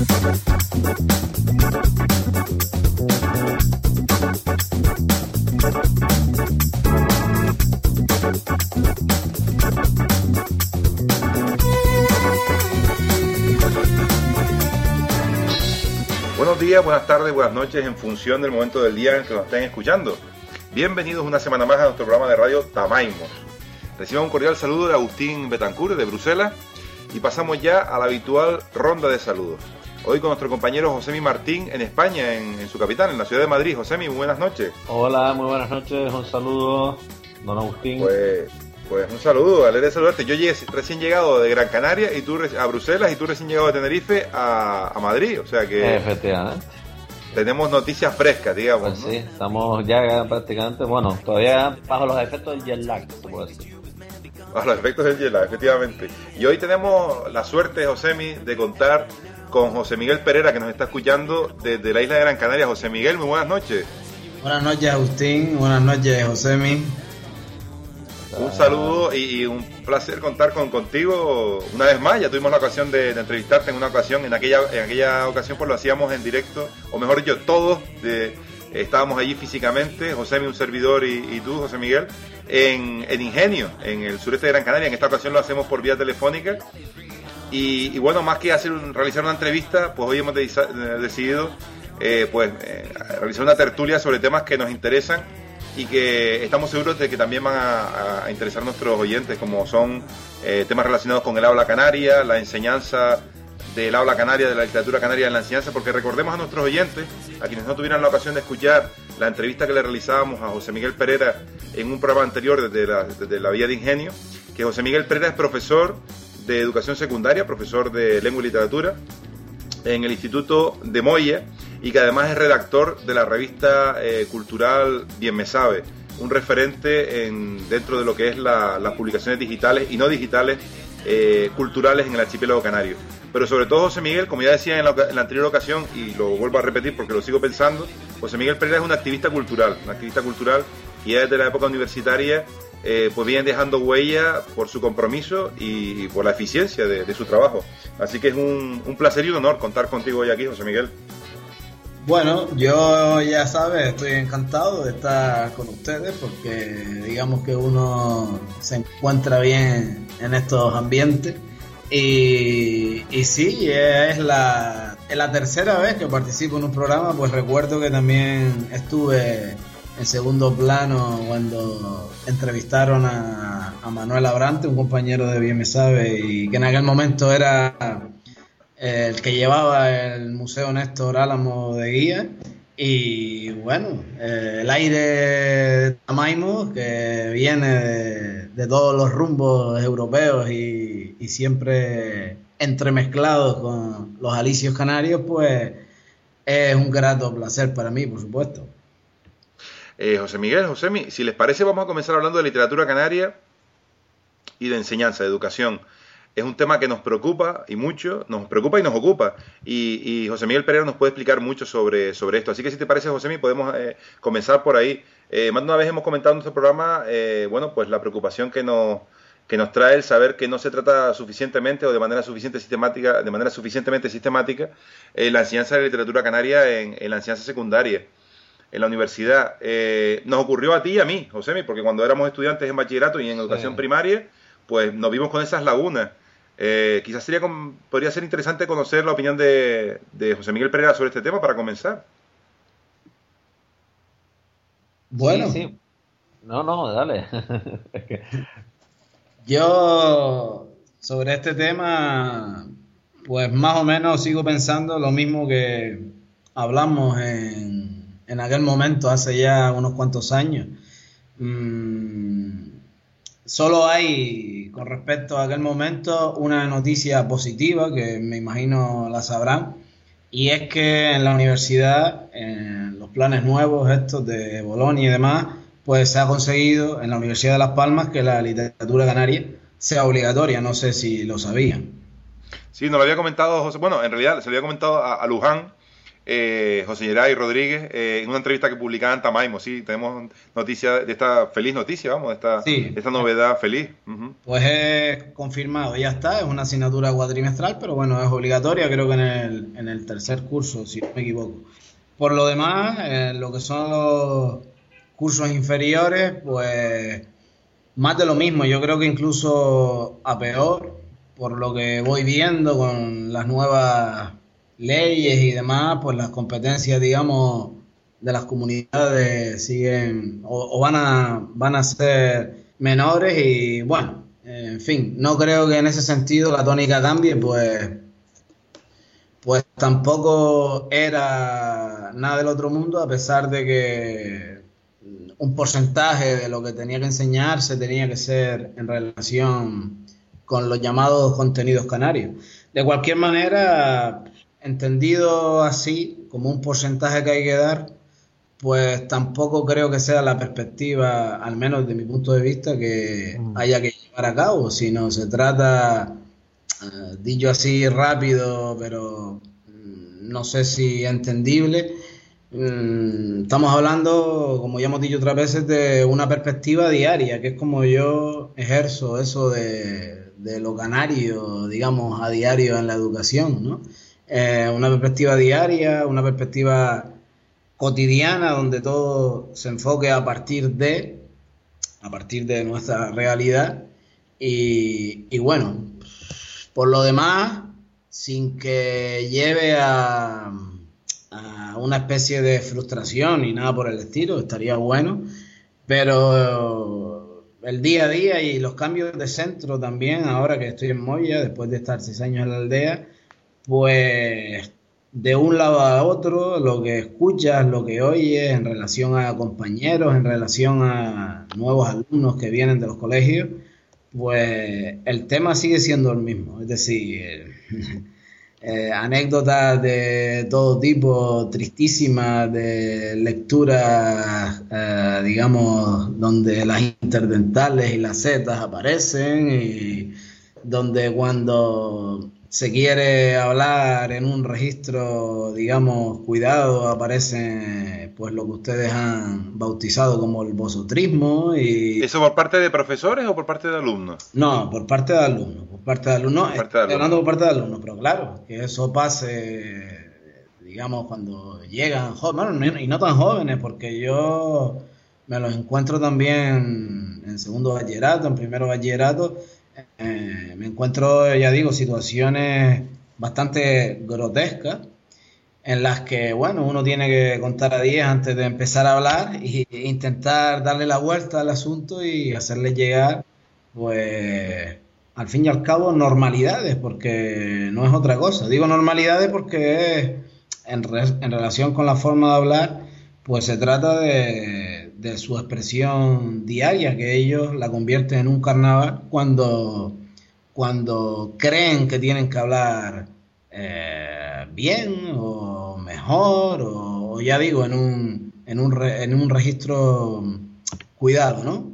Buenos días, buenas tardes, buenas noches, en función del momento del día en que nos estén escuchando. Bienvenidos una semana más a nuestro programa de radio Tamaimos. Reciban un cordial saludo de Agustín Betancourt, de Bruselas, y pasamos ya a la habitual ronda de saludos. Hoy con nuestro compañero Josemi Martín en España, en su capital, en la ciudad de Madrid. Josemi, muy buenas noches. Hola, muy buenas noches, un saludo, don Agustín. Pues un saludo, alegre de saludarte. Yo llegué recién llegado de Gran Canaria y tú a Bruselas, y tú recién llegado de Tenerife a Madrid, o sea que efectivamente tenemos noticias frescas, digamos. Pues sí, estamos ya prácticamente, bueno, todavía bajo los efectos del jet lag, se puede decir. Bajo los efectos del jet lag, efectivamente. Y hoy tenemos la suerte, Josemi, de contar con José Miguel Pereira, que nos está escuchando desde la isla de Gran Canaria. José Miguel, muy buenas noches. Buenas noches, Agustín, buenas noches, Josemi. Un saludo y un placer contar contigo una vez más. Ya tuvimos la ocasión de entrevistarte en una ocasión. En aquella ocasión pues lo hacíamos en directo, o mejor dicho, todos estábamos allí físicamente, Josemi, un servidor, y tú, José Miguel, en Ingenio, en el sureste de Gran Canaria. En esta ocasión lo hacemos por vía telefónica. Y bueno, más que realizar una entrevista, pues hoy hemos decidido realizar una tertulia sobre temas que nos interesan y que estamos seguros de que también van a interesar a nuestros oyentes, como son temas relacionados con el habla canaria, la enseñanza del habla canaria, de la literatura canaria en la enseñanza, porque recordemos a nuestros oyentes, a quienes no tuvieran la ocasión de escuchar la entrevista que le realizábamos a José Miguel Pereira en un programa anterior desde la Vía de Ingenio, que José Miguel Pereira es profesor de educación secundaria, profesor de lengua y literatura en el Instituto de Moya, y que además es redactor de la revista cultural Bien Me Sabe, un referente dentro de lo que es las publicaciones digitales y no digitales culturales en el archipiélago canario. Pero sobre todo, José Miguel, como ya decía en la anterior ocasión, y lo vuelvo a repetir porque lo sigo pensando, José Miguel Pereira es un activista cultural que ya desde la época universitaria pues viene dejando huella por su compromiso y por la eficiencia de su trabajo. Así que es un placer y un honor contar contigo hoy aquí, José Miguel. Bueno, yo ya sabes, estoy encantado de estar con ustedes porque digamos que uno se encuentra bien en estos ambientes y sí, es la tercera vez que participo en un programa. Pues recuerdo que también estuve en segundo plano cuando entrevistaron a Manuel Abrante, un compañero de Bien Me Sabe, y que en aquel momento era el que llevaba el Museo Néstor Álamo de guía. Y bueno, el aire de Tamaimos, que viene de todos los rumbos europeos y siempre entremezclados con los alicios canarios, pues es un grato placer para mí, por supuesto. José Miguel, Josemi, si les parece, vamos a comenzar hablando de literatura canaria y de enseñanza, de educación. Es un tema que nos preocupa y mucho, nos preocupa y nos ocupa. Y José Miguel Pereira nos puede explicar mucho sobre esto. Así que si te parece, Josemi, podemos comenzar por ahí. Más de una vez hemos comentado en nuestro programa, pues la preocupación que nos trae el saber que no se trata suficientemente o de manera suficientemente sistemática la enseñanza de la literatura canaria en la enseñanza secundaria, en la universidad. Nos ocurrió a ti y a mí, Josemi, porque cuando éramos estudiantes en bachillerato y en educación primaria, pues nos vimos con esas lagunas. Quizás podría ser interesante conocer la opinión de José Miguel Pereira sobre este tema para comenzar. Bueno. Sí. No, dale. Yo sobre este tema, pues más o menos sigo pensando lo mismo que hablamos en aquel momento, hace ya unos cuantos años. Solo hay, con respecto a aquel momento, una noticia positiva que me imagino la sabrán, y es que en la universidad, en los planes nuevos estos de Bolonia y demás, pues se ha conseguido en la Universidad de Las Palmas que la literatura canaria sea obligatoria. No sé si lo sabían. Sí, nos lo había comentado José. Bueno, en realidad se lo había comentado a Luján, José Geray Rodríguez, en una entrevista que publicaba en Tamaimo. Sí, tenemos noticia de esta feliz noticia, vamos, de esta novedad feliz. Pues es confirmado, ya está, es una asignatura cuatrimestral, pero bueno, es obligatoria, creo que en el tercer curso, si no me equivoco. Por lo demás, lo que son los cursos inferiores, pues más de lo mismo, yo creo que incluso a peor, por lo que voy viendo con las nuevas leyes y demás, pues las competencias, digamos, de las comunidades siguen o van a ser menores y bueno, en fin, no creo que en ese sentido la tónica cambie, pues tampoco era nada del otro mundo, a pesar de que un porcentaje de lo que tenía que enseñarse tenía que ser en relación con los llamados contenidos canarios. De cualquier manera, entendido así, como un porcentaje que hay que dar, pues tampoco creo que sea la perspectiva, al menos desde mi punto de vista, que haya que llevar a cabo, sino se trata, dicho así rápido, pero no sé si entendible, estamos hablando, como ya hemos dicho otras veces, de una perspectiva diaria, que es como yo ejerzo eso de lo canario, digamos, a diario en la educación, ¿no? Una perspectiva diaria, una perspectiva cotidiana, donde todo se enfoque a partir de nuestra realidad y bueno, por lo demás, sin que lleve a una especie de frustración y nada por el estilo, estaría bueno, pero el día a día y los cambios de centro también, ahora que estoy en Moya, después de estar 6 años en la aldea, pues de un lado a otro, lo que escuchas, lo que oyes en relación a compañeros, en relación a nuevos alumnos que vienen de los colegios, pues el tema sigue siendo el mismo, es decir, anécdotas de todo tipo, tristísimas, de lecturas, digamos, donde las interdentales y las zetas aparecen y donde cuando se quiere hablar en un registro, digamos, cuidado, aparece pues lo que ustedes han bautizado como el vosotrismo. Y ¿eso por parte de profesores o por parte de alumnos? No, por parte de alumnos, estoy hablando por parte de alumnos, pero claro, que eso pase, digamos, cuando llegan jóvenes, bueno, y no tan jóvenes, porque yo me los encuentro también en segundo bachillerato, en primero bachillerato. Me encuentro, ya digo, situaciones bastante grotescas en las que, bueno, uno tiene que contar a 10 antes de empezar a hablar e intentar darle la vuelta al asunto y hacerle llegar, pues, al fin y al cabo, normalidades, porque no es otra cosa. Digo normalidades porque es, en relación con la forma de hablar, pues se trata de su expresión diaria, que ellos la convierten en un carnaval cuando creen que tienen que hablar bien o mejor o ya digo, en un registro cuidado, ¿no?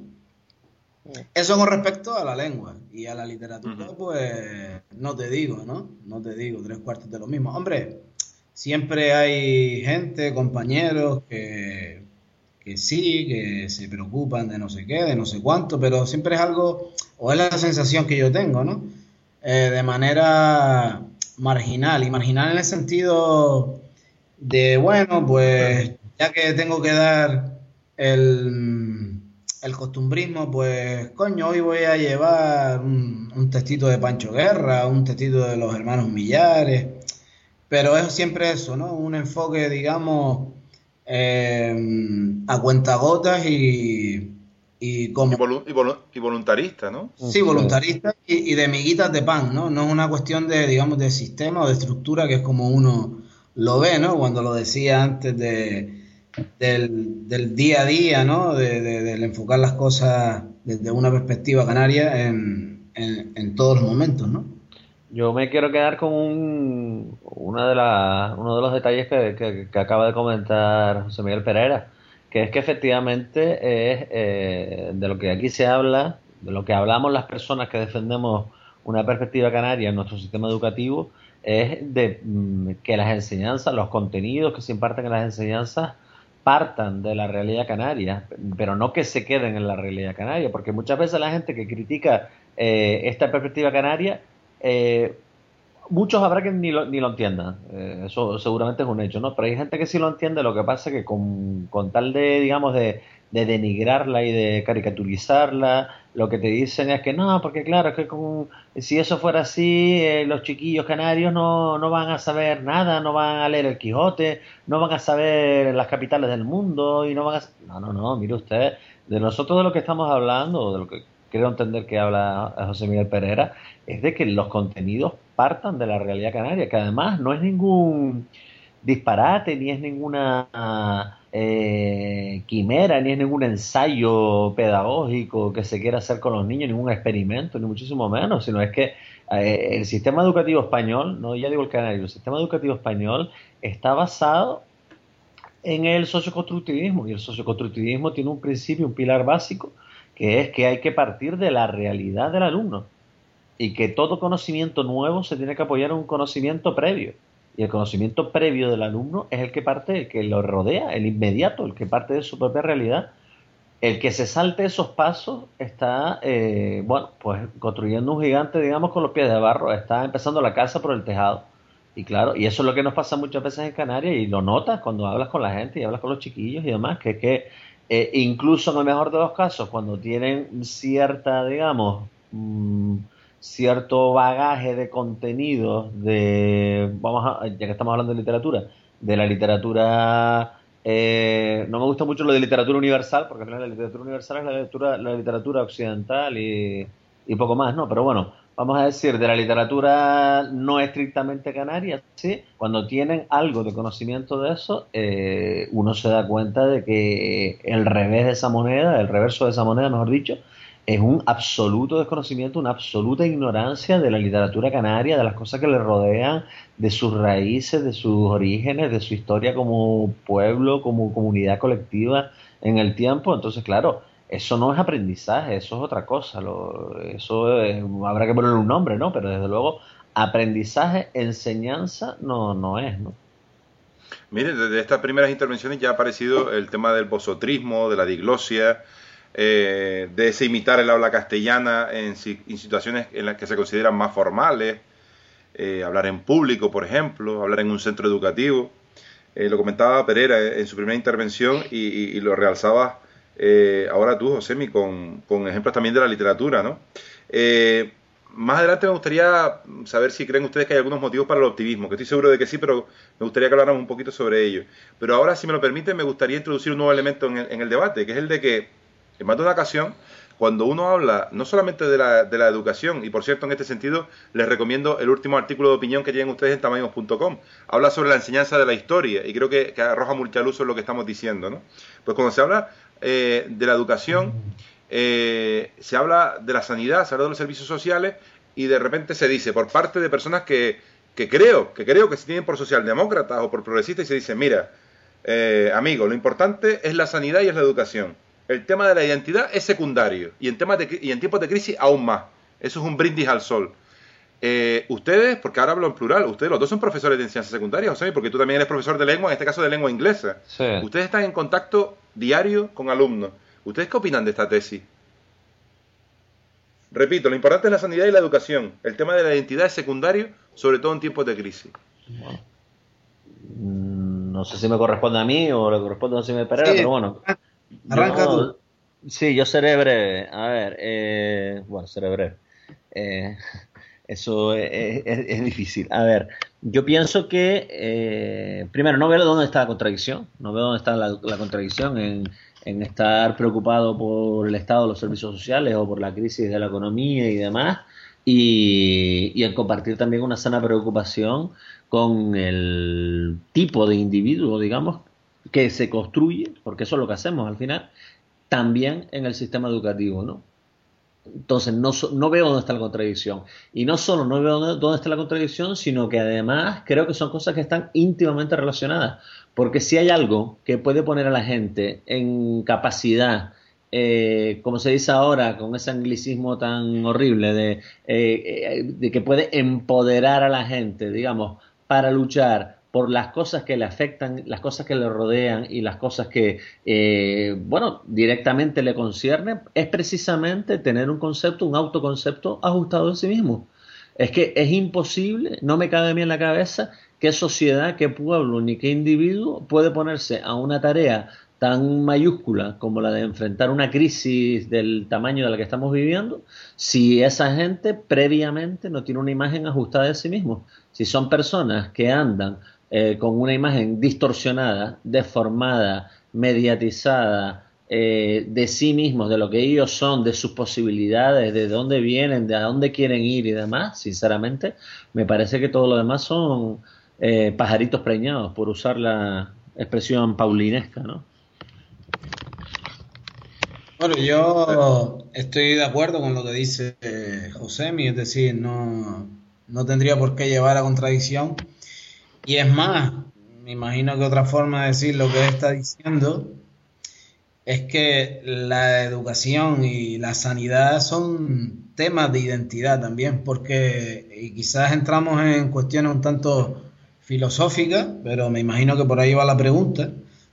Eso con respecto a la lengua y a la literatura, pues no te digo 3/4 de lo mismo. Hombre, siempre hay gente, compañeros que sí, que se preocupan de no sé qué, de no sé cuánto, pero siempre es algo, o es la sensación que yo tengo, ¿no? De manera marginal, y marginal en el sentido de, bueno, pues ya que tengo que dar el costumbrismo, pues coño, hoy voy a llevar un textito de Pancho Guerra, un textito de los hermanos Millares, pero es siempre eso, ¿no? Un enfoque, digamos, a cuentagotas y como y voluntarista, ¿no? Sí, voluntarista y de miguitas de pan, ¿no? No es una cuestión de, digamos, de sistema o de estructura, que es como uno lo ve, ¿no? Cuando lo decía antes del día a día, ¿no? Del enfocar las cosas desde una perspectiva canaria en todos los momentos, ¿no? Yo me quiero quedar con uno de los detalles que acaba de comentar José Miguel Pereira, que es que efectivamente es de lo que aquí se habla, de lo que hablamos las personas que defendemos una perspectiva canaria en nuestro sistema educativo, es de que las enseñanzas, los contenidos que se imparten en las enseñanzas partan de la realidad canaria, pero no que se queden en la realidad canaria, porque muchas veces la gente que critica esta perspectiva canaria, muchos habrá que ni lo entiendan, eso seguramente es un hecho, ¿no? Pero hay gente que sí lo entiende. Lo que pasa es que con tal de, digamos, de denigrarla y de caricaturizarla, lo que te dicen es que no, porque claro, es que si eso fuera así, los chiquillos canarios no van a saber nada, no van a leer el Quijote, no van a saber las capitales del mundo y no van a... No, mire usted, de nosotros de lo que estamos hablando, o de lo que creo entender que habla José Miguel Pereira, es de que los contenidos partan de la realidad canaria, que además no es ningún disparate, ni es ninguna quimera, ni es ningún ensayo pedagógico que se quiera hacer con los niños, ningún experimento, ni muchísimo menos, sino es que el sistema educativo español, no ya digo el canario, el sistema educativo español está basado en el socioconstructivismo, y el socioconstructivismo tiene un principio, un pilar básico, que es que hay que partir de la realidad del alumno y que todo conocimiento nuevo se tiene que apoyar en un conocimiento previo. Y el conocimiento previo del alumno es el que parte, el que lo rodea, el inmediato, el que parte de su propia realidad. El que se salte esos pasos está, pues construyendo un gigante, digamos, con los pies de barro, está empezando la casa por el tejado. Y claro, y eso es lo que nos pasa muchas veces en Canarias, y lo notas cuando hablas con la gente y hablas con los chiquillos y demás, que incluso en el mejor de los casos, cuando tienen cierta, digamos, cierto bagaje de contenidos ya que estamos hablando de literatura, de la literatura, no me gusta mucho lo de literatura universal, porque al final la literatura universal es la literatura occidental y poco más, ¿no? Pero bueno, vamos a decir, de la literatura no estrictamente canaria, ¿sí? Cuando tienen algo de conocimiento de eso, uno se da cuenta de que el revés de esa moneda, el reverso de esa moneda, mejor dicho, es un absoluto desconocimiento, una absoluta ignorancia de la literatura canaria, de las cosas que le rodean, de sus raíces, de sus orígenes, de su historia como pueblo, como comunidad colectiva en el tiempo. Entonces, claro, eso no es aprendizaje, eso es otra cosa. Habrá que ponerle un nombre, ¿no? Pero desde luego, aprendizaje, enseñanza, no es, ¿no? Miren, desde estas primeras intervenciones ya ha aparecido el tema del vosotrismo, de la diglosia, de ese imitar el habla castellana en situaciones en las que se consideran más formales, hablar en público, por ejemplo, hablar en un centro educativo. Lo comentaba Pereira en su primera intervención y lo realzabas ahora tú, Josemi, con ejemplos también de la literatura, ¿no? Más adelante me gustaría saber si creen ustedes que hay algunos motivos para el optimismo, que estoy seguro de que sí, pero me gustaría que habláramos un poquito sobre ello. Pero ahora, si me lo permiten, me gustaría introducir un nuevo elemento en el debate, que es el de que, en más de una ocasión, cuando uno habla no solamente de la educación, y por cierto, en este sentido, les recomiendo el último artículo de opinión que tienen ustedes en tamaños.com, habla sobre la enseñanza de la historia, y creo que arroja mucha luz sobre lo que estamos diciendo, ¿no? Pues cuando se habla de la educación, se habla de la sanidad, se habla de los servicios sociales, y de repente se dice, por parte de personas que creo que se tienen por socialdemócratas o por progresistas, y se dice, mira, amigo, lo importante es la sanidad y es la educación. El tema de la identidad es secundario y en tiempos de crisis aún más. Eso es un brindis al sol. Ustedes, porque ahora hablo en plural, ustedes los dos son profesores de enseñanza secundaria, José, porque tú también eres profesor de lengua, en este caso de lengua inglesa. Sí. Ustedes están en contacto diario con alumnos. ¿Ustedes qué opinan de esta tesis? Repito, lo importante es la sanidad y la educación. El tema de la identidad es secundario, sobre todo en tiempos de crisis. Bueno, no sé si me corresponde a mí o le corresponde a José Miguel Pereira, sí, pero bueno. Arranca tú. Sí, yo seré breve. A ver, seré breve. Eso es difícil. A ver, yo pienso que, primero, no veo dónde está la contradicción. No veo dónde está la contradicción en estar preocupado por el estado de los servicios sociales o por la crisis de la economía y demás, y en compartir también una sana preocupación con el tipo de individuo, digamos, que se construye, porque eso es lo que hacemos al final, también en el sistema educativo, ¿no? Entonces no veo dónde está la contradicción. Y no solo no veo dónde está la contradicción, sino que además creo que son cosas que están íntimamente relacionadas. Porque si hay algo que puede poner a la gente en capacidad como se dice ahora, con ese anglicismo tan horrible de que puede empoderar a la gente, digamos, para luchar por las cosas que le afectan, las cosas que le rodean y las cosas que, directamente le conciernen, es precisamente tener un concepto, un autoconcepto ajustado a sí mismo. Es que es imposible, no me cabe a mí en la cabeza qué sociedad, qué pueblo, ni qué individuo puede ponerse a una tarea tan mayúscula como la de enfrentar una crisis del tamaño de la que estamos viviendo, si esa gente previamente no tiene una imagen ajustada de sí mismo. Si son personas que andan con una imagen distorsionada, deformada, mediatizada, de sí mismos, de lo que ellos son, de sus posibilidades, de dónde vienen, de a dónde quieren ir y demás, sinceramente, me parece que todo lo demás son pajaritos preñados, por usar la expresión paulinesca, ¿no? Bueno, yo estoy de acuerdo con lo que dice Josemi, es decir, no tendría por qué llevar a contradicción. Y es más, me imagino que otra forma de decir lo que él está diciendo es que la educación y la sanidad son temas de identidad también, porque y quizás entramos en cuestiones un tanto filosóficas, pero me imagino que por ahí va la pregunta.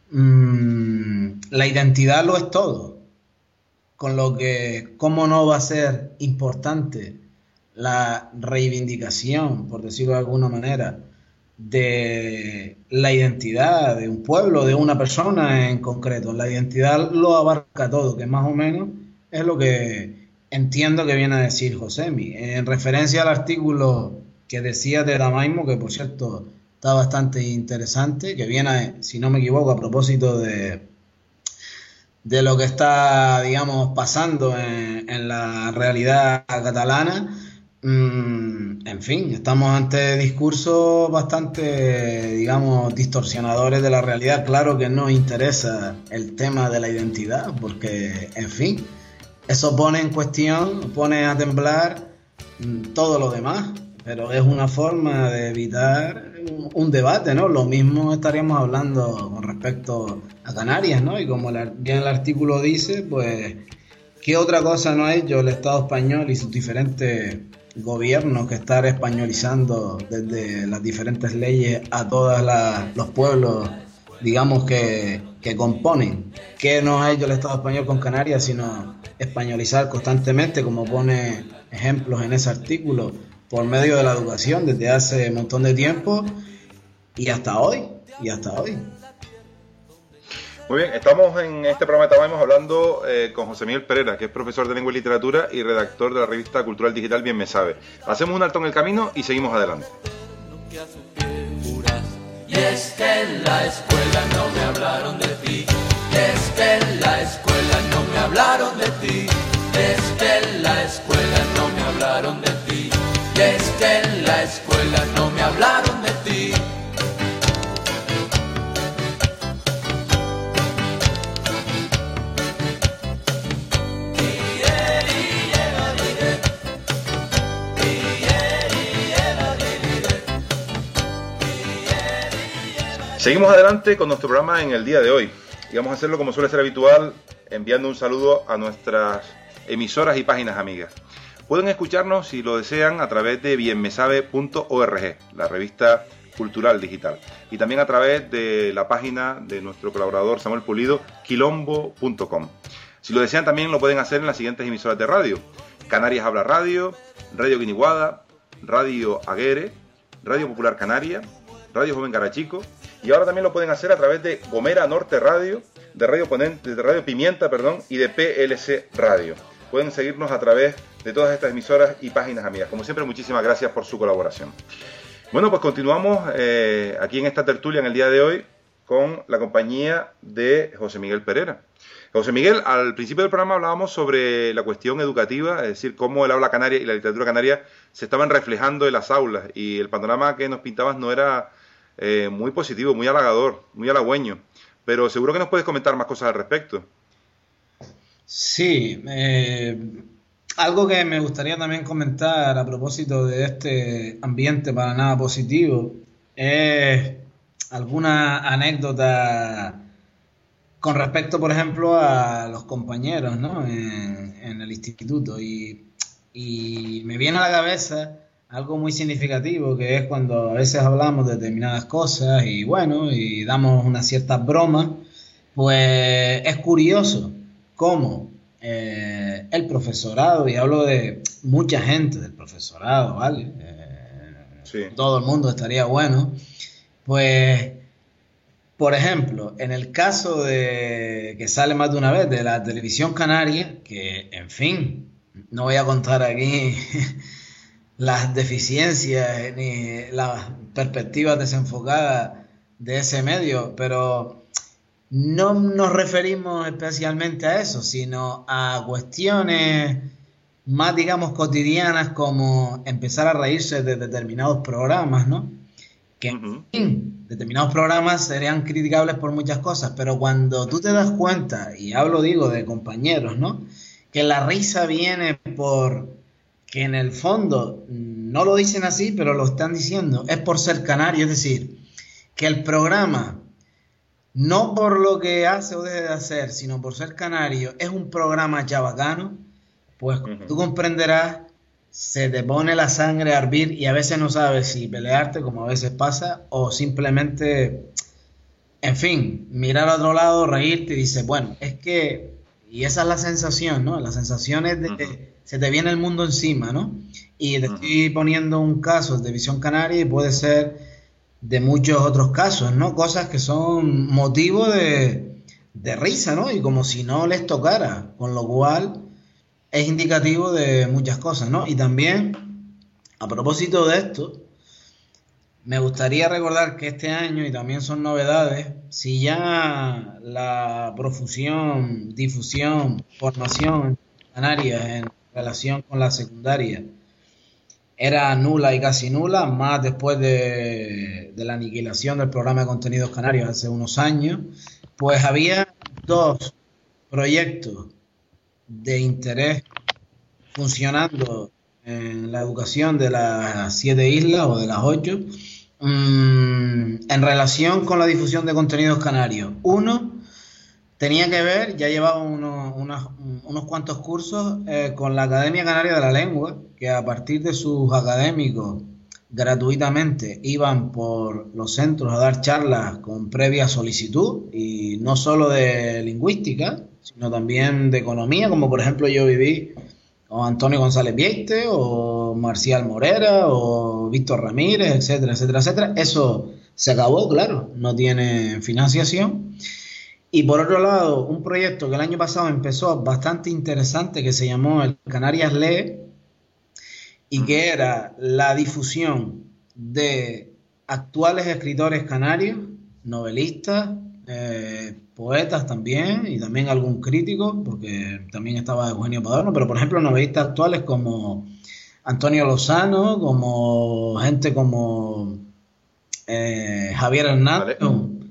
La identidad lo es todo. Con lo que, ¿cómo no va a ser importante la reivindicación, por decirlo de alguna manera, de la identidad de un pueblo, de una persona en concreto? La identidad lo abarca todo, que más o menos es lo que entiendo que viene a decir Josemi. En referencia al artículo que decía de Damaimo, que por cierto está bastante interesante, que viene, si no me equivoco, a propósito de lo que está, digamos, pasando en la realidad catalana. En fin, estamos ante discursos bastante, digamos, distorsionadores de la realidad. Claro que nos interesa el tema de la identidad, porque, en fin, eso pone en cuestión, pone a temblar todo lo demás, pero es una forma de evitar un debate, ¿no? Lo mismo estaríamos hablando con respecto a Canarias, ¿no? Y como bien el artículo dice, pues, ¿qué otra cosa no ha hecho el Estado español y sus diferentes gobiernos que estar españolizando desde las diferentes leyes a todos los pueblos, digamos, que componen? ¿Qué no ha hecho el Estado español con Canarias sino españolizar constantemente, como pone ejemplos en ese artículo, por medio de la educación desde hace un montón de tiempo y hasta hoy? Muy bien, estamos en este programa de Damaimo hablando con José Miguel Pereira, que es profesor de Lengua y Literatura y redactor de la revista cultural digital Bien Me Sabe. Hacemos un alto en el camino y seguimos adelante. Y es que en la escuela no me hablaron de ti, es que en la escuela no me hablaron de ti, es que en la escuela no me hablaron de ti, y es que en la escuela no me hablaron de ti. Seguimos adelante con nuestro programa en el día de hoy y vamos a hacerlo como suele ser habitual, enviando un saludo a nuestras emisoras y páginas amigas. Pueden escucharnos, si lo desean, a través de bienmesabe.org, la revista cultural digital, y también a través de la página de nuestro colaborador Samuel Pulido, quilombo.com. Si lo desean, también lo pueden hacer en las siguientes emisoras de radio: Canarias Habla Radio, Radio Guiniguada, Radio Aguere, Radio Popular Canaria, Radio Joven Garachico, y ahora también lo pueden hacer a través de Gomera Norte Radio, de Radio Pimienta, y de PLC Radio. Pueden seguirnos a través de todas estas emisoras y páginas amigas. Como siempre, muchísimas gracias por su colaboración. Bueno, pues continuamos aquí en esta tertulia en el día de hoy con la compañía de José Miguel Pereira. José Miguel, al principio del programa hablábamos sobre la cuestión educativa, es decir, cómo el habla canaria y la literatura canaria se estaban reflejando en las aulas, y el panorama que nos pintabas no era muy positivo, muy halagador, muy halagüeño, pero seguro que nos puedes comentar más cosas al respecto. Sí, algo que me gustaría también comentar a propósito de este ambiente para nada positivo es alguna anécdota con respecto, por ejemplo, a los compañeros, ¿no? En el instituto. Y me viene a la cabeza algo muy significativo, que es cuando a veces hablamos de determinadas cosas y bueno, y damos unas ciertas bromas, pues es curioso cómo el profesorado, y hablo de mucha gente del profesorado, ¿vale? Sí. Todo el mundo estaría bueno, pues, por ejemplo, en el caso de que sale más de una vez de la televisión canaria, que en fin, no voy a contar aquí las deficiencias ni las perspectivas desenfocadas de ese medio, pero no nos referimos especialmente a eso, sino a cuestiones más, digamos, cotidianas, como empezar a reírse de determinados programas, ¿no? Que, en fin, determinados programas serían criticables por muchas cosas, pero cuando tú te das cuenta, y hablo, digo, de compañeros, ¿no? Que la risa viene por que en el fondo no lo dicen así, pero lo están diciendo, es por ser canario, es decir, que el programa, no por lo que hace o deje de hacer, sino por ser canario, es un programa chabacano, pues tú comprenderás, se te pone la sangre a hervir y a veces no sabes si pelearte, como a veces pasa, o simplemente, en fin, mirar a otro lado, reírte y dices, bueno, es que, y esa es la sensación, ¿no? La sensación es de que se te viene el mundo encima, ¿no? Y te estoy poniendo un caso de Visión Canaria y puede ser de muchos otros casos, ¿no? Cosas que son motivo de risa, ¿no? Y como si no les tocara, con lo cual es indicativo de muchas cosas, ¿no? Y también, a propósito de esto, me gustaría recordar que este año, y también son novedades, si ya la profusión, difusión, formación en Canarias en relación con la secundaria era nula y casi nula, más después de la aniquilación del programa de contenidos canarios hace unos años, pues había 2 proyectos de interés funcionando en la educación de las 7 islas o de las 8 en relación con la difusión de contenidos canarios. Uno tenía que ver, ya llevaba unos cuantos cursos con la Academia Canaria de la Lengua, que a partir de sus académicos gratuitamente iban por los centros a dar charlas con previa solicitud, y no solo de lingüística, sino también de economía, como por ejemplo yo viví con Antonio González Vieite o Marcial Morera o Víctor Ramírez, etcétera, etcétera, etcétera. Eso se acabó, claro, no tiene financiación. Y por otro lado, un proyecto que el año pasado empezó bastante interesante, que se llamó el Canarias Lee, y que era la difusión de actuales escritores canarios, novelistas, poetas también, y también algún crítico, porque también estaba Eugenio Padorno, pero por ejemplo novelistas actuales como Antonio Lozano, como gente como Javier Hernández,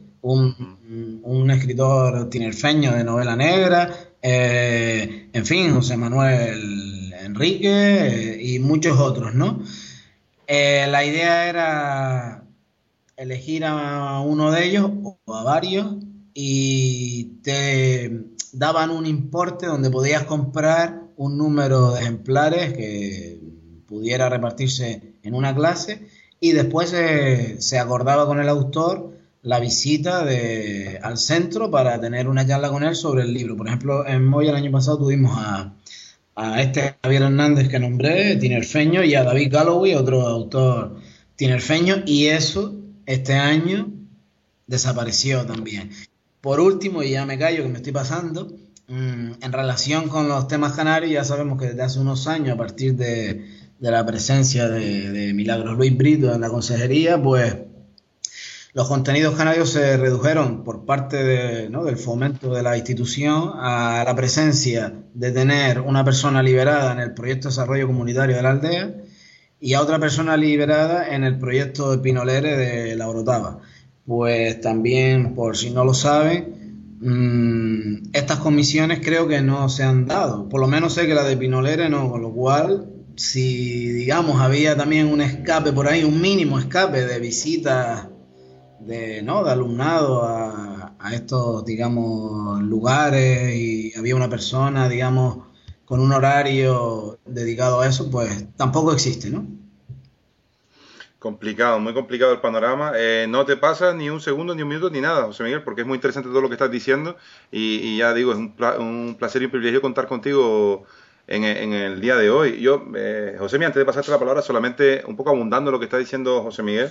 un escritor tinerfeño de novela negra, en fin, José Manuel Enrique y muchos otros, ¿no? La idea era elegir a uno de ellos o a varios, y te daban un importe donde podías comprar un número de ejemplares que pudiera repartirse en una clase, y después se acordaba con el autor la visita al centro para tener una charla con él sobre el libro. Por ejemplo, en Moya el año pasado tuvimos a este Javier Hernández que nombré, tinerfeño, y a David Galloway, otro autor tinerfeño, y eso este año desapareció también. Por último, y ya me callo que me estoy pasando, en relación con los temas canarios, ya sabemos que desde hace unos años, a partir de la presencia de Milagros Luis Brito en la consejería, pues los contenidos canarios se redujeron por parte del fomento de la institución a la presencia de tener una persona liberada en el proyecto de desarrollo comunitario de la aldea y a otra persona liberada en el proyecto de Pinolere de La Orotava. Pues también, por si no lo saben, estas comisiones creo que no se han dado. Por lo menos sé que la de Pinolere no, con lo cual, si digamos había también un escape por ahí, un mínimo escape de visitas ¿no? de alumnado a estos, digamos, lugares, y había una persona, digamos, con un horario dedicado a eso, pues tampoco existe, ¿no? Complicado, muy complicado el panorama. No te pasa ni un segundo, ni un minuto, ni nada, José Miguel, porque es muy interesante todo lo que estás diciendo y ya digo, es un placer y un privilegio contar contigo en el día de hoy. Yo, José Miguel, antes de pasarte la palabra, solamente un poco abundando lo que está diciendo José Miguel,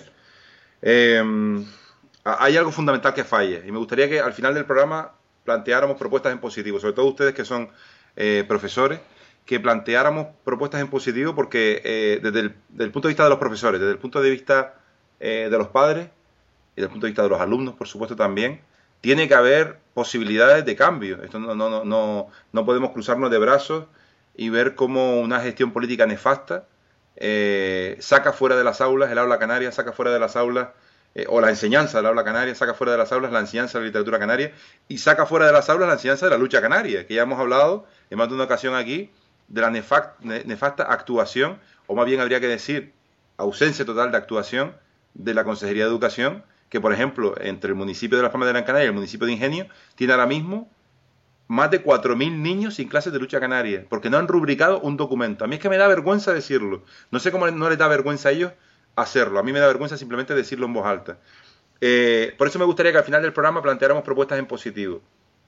hay algo fundamental que falle y me gustaría que al final del programa planteáramos propuestas en positivo, sobre todo ustedes que son profesores, que planteáramos propuestas en positivo porque desde el punto de vista de los profesores, desde el punto de vista de los padres y desde el punto de vista de los alumnos, por supuesto también, tiene que haber posibilidades de cambio. Esto no podemos cruzarnos de brazos y ver cómo una gestión política nefasta saca fuera de las aulas el habla canaria, saca fuera de las aulas o la enseñanza del habla canaria, saca fuera de las aulas la enseñanza de la literatura canaria y saca fuera de las aulas la enseñanza de la lucha canaria, que ya hemos hablado en más de una ocasión aquí, de la nefasta actuación, o más bien habría que decir ausencia total de actuación de la Consejería de Educación, que por ejemplo entre el municipio de Las Palmas de Gran Canaria y el municipio de Ingenio tiene ahora mismo más de 4.000 niños sin clases de lucha canaria, porque no han rubricado un documento. A mí es que me da vergüenza decirlo, no sé cómo no les da vergüenza a ellos hacerlo, a mí me da vergüenza simplemente decirlo en voz alta. Por eso me gustaría que al final del programa planteáramos propuestas en positivo.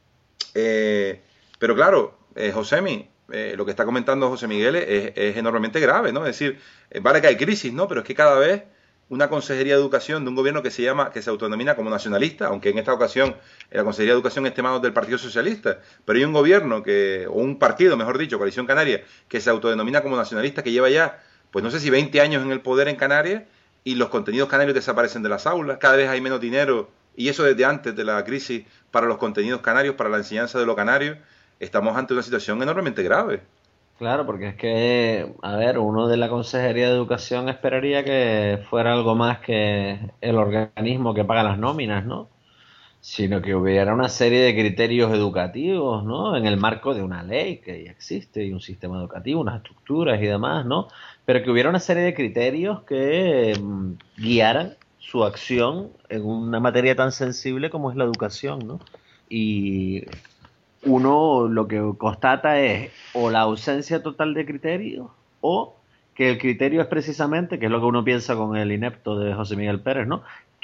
Pero claro, Josemi, lo que está comentando José Miguel es enormemente grave, ¿no? Es decir, vale que hay crisis, ¿no? Pero es que cada vez una Consejería de Educación de un gobierno que se autodenomina como nacionalista, aunque en esta ocasión la Consejería de Educación esté en manos del Partido Socialista, pero hay un gobierno o un partido, mejor dicho, Coalición Canaria, que se autodenomina como nacionalista, que lleva ya, pues no sé si 20 años en el poder en Canarias, y los contenidos canarios desaparecen de las aulas, cada vez hay menos dinero, y eso desde antes de la crisis, para los contenidos canarios, para la enseñanza de lo canario. Estamos ante una situación enormemente grave. Claro, porque es que, a ver, uno de la Consejería de Educación esperaría que fuera algo más que el organismo que paga las nóminas, ¿no? Sino que hubiera una serie de criterios educativos, ¿no? En el marco de una ley que ya existe y un sistema educativo, unas estructuras y demás, ¿no? Pero que hubiera una serie de criterios que guiaran su acción en una materia tan sensible como es la educación, ¿no? Y uno lo que constata es o la ausencia total de criterios o que el criterio es precisamente, que es lo que uno piensa con el inepto de José Miguel Pérez, ¿no?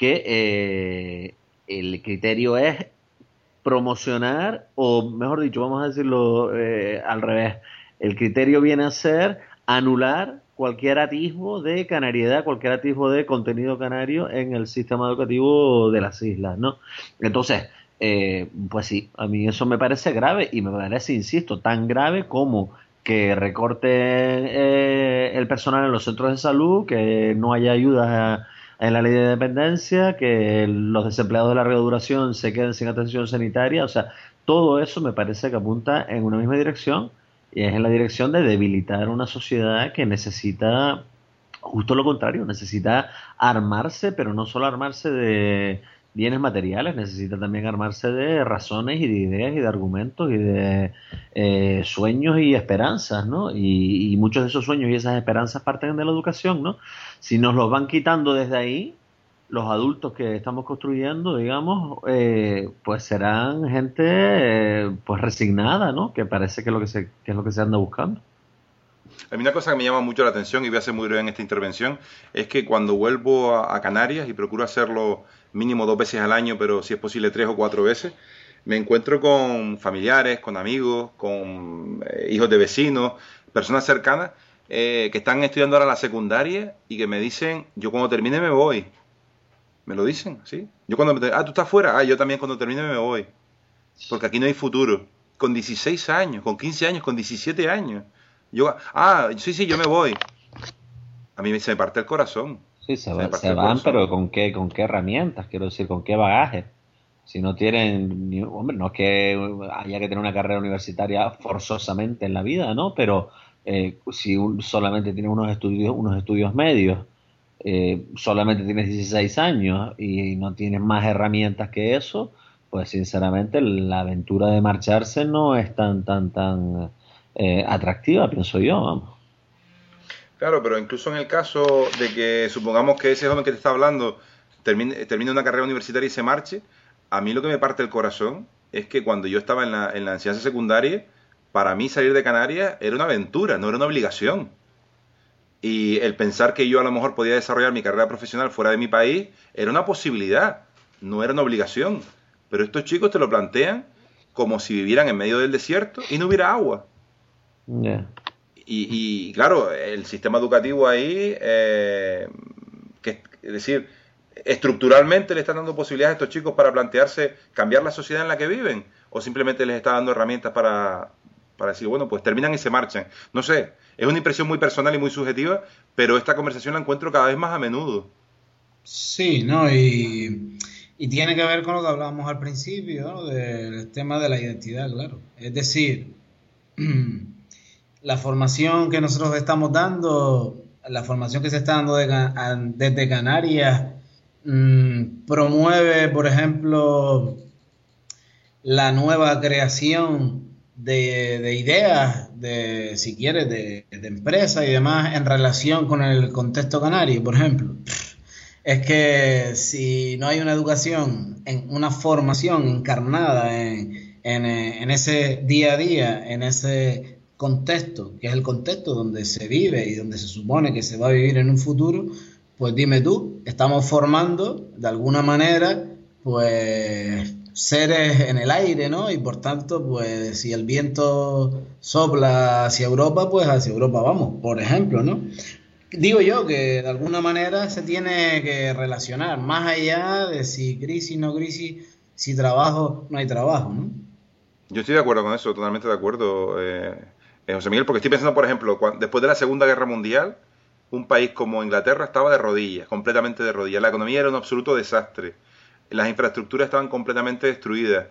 Que el criterio es promocionar, o mejor dicho, vamos a decirlo al revés, el criterio viene a ser anular cualquier atisbo de canariedad, cualquier atisbo de contenido canario en el sistema educativo de las islas, ¿no? Entonces, pues sí, a mí eso me parece grave y me parece, insisto, tan grave como que recorten el personal en los centros de salud, que no haya ayudas en la ley de dependencia, que los desempleados de larga duración se queden sin atención sanitaria. O sea, todo eso me parece que apunta en una misma dirección y es en la dirección de debilitar una sociedad que necesita justo lo contrario, necesita armarse, pero no solo armarse de bienes materiales, necesita también armarse de razones y de ideas y de argumentos y de sueños y esperanzas, ¿no? Y muchos de esos sueños y esas esperanzas parten de la educación, ¿no? Si nos los van quitando desde ahí, los adultos que estamos construyendo, digamos, pues serán gente pues resignada, ¿no? Que parece que es lo que se anda buscando. A mí una cosa que me llama mucho la atención, y voy a ser muy breve en esta intervención, es que cuando vuelvo a Canarias, y procuro hacerlo mínimo 2 veces al año, pero si es posible 3 o 4 veces, me encuentro con familiares, con amigos, con hijos de vecinos, personas cercanas, que están estudiando ahora la secundaria y que me dicen, yo cuando termine me voy. Me lo dicen, ¿sí? Yo cuando tú estás fuera, yo también cuando termine me voy. Porque aquí no hay futuro. Con 16 años, con 15 años, con 17 años. Sí, yo me voy. A mí se me parte el corazón. Sí, se van, pero ¿con qué herramientas? Quiero decir, ¿con qué bagaje? Si no tienen, hombre, no es que haya que tener una carrera universitaria forzosamente en la vida, ¿no? Pero si solamente tienes unos estudios medios, solamente tienes 16 años y no tienes más herramientas que eso, pues sinceramente la aventura de marcharse no es tan atractiva, pienso yo, vamos. Claro, pero incluso en el caso de que supongamos que ese joven que te está hablando termine una carrera universitaria y se marche. A mí lo que me parte el corazón es que cuando yo estaba en la enseñanza secundaria, para mí salir de Canarias era una aventura, no era una obligación. Y el pensar que yo a lo mejor podía desarrollar mi carrera profesional fuera de mi país era una posibilidad, no era una obligación. Pero estos chicos te lo plantean como si vivieran en medio del desierto y no hubiera agua. Yeah. Y claro, el sistema educativo ahí, es decir, estructuralmente le están dando posibilidades a estos chicos para plantearse cambiar la sociedad en la que viven, o simplemente les está dando herramientas para decir, bueno, pues terminan y se marchan. No sé, es una impresión muy personal y muy subjetiva, pero esta conversación la encuentro cada vez más a menudo. Sí, ¿no? Y tiene que ver con lo que hablábamos al principio, ¿no? Del tema de la identidad, claro. Es decir, la formación que nosotros estamos dando, la formación que se está dando desde Canarias, promueve, por ejemplo, la nueva creación de ideas, si quieres, de empresas y demás en relación con el contexto canario, por ejemplo. Es que si no hay una educación, una formación encarnada en ese día a día, en ese contexto, que es el contexto donde se vive y donde se supone que se va a vivir en un futuro, pues dime tú, estamos formando de alguna manera, pues seres en el aire, ¿no? Y por tanto, pues si el viento sopla hacia Europa, pues hacia Europa vamos, por ejemplo, ¿no? Digo yo que de alguna manera se tiene que relacionar, más allá de si crisis, no crisis, si trabajo, no hay trabajo, ¿no? Yo estoy de acuerdo con eso, totalmente de acuerdo, José Miguel, porque estoy pensando, por ejemplo, después de la Segunda Guerra Mundial, un país como Inglaterra estaba de rodillas, completamente de rodillas. La economía era un absoluto desastre. Las infraestructuras estaban completamente destruidas.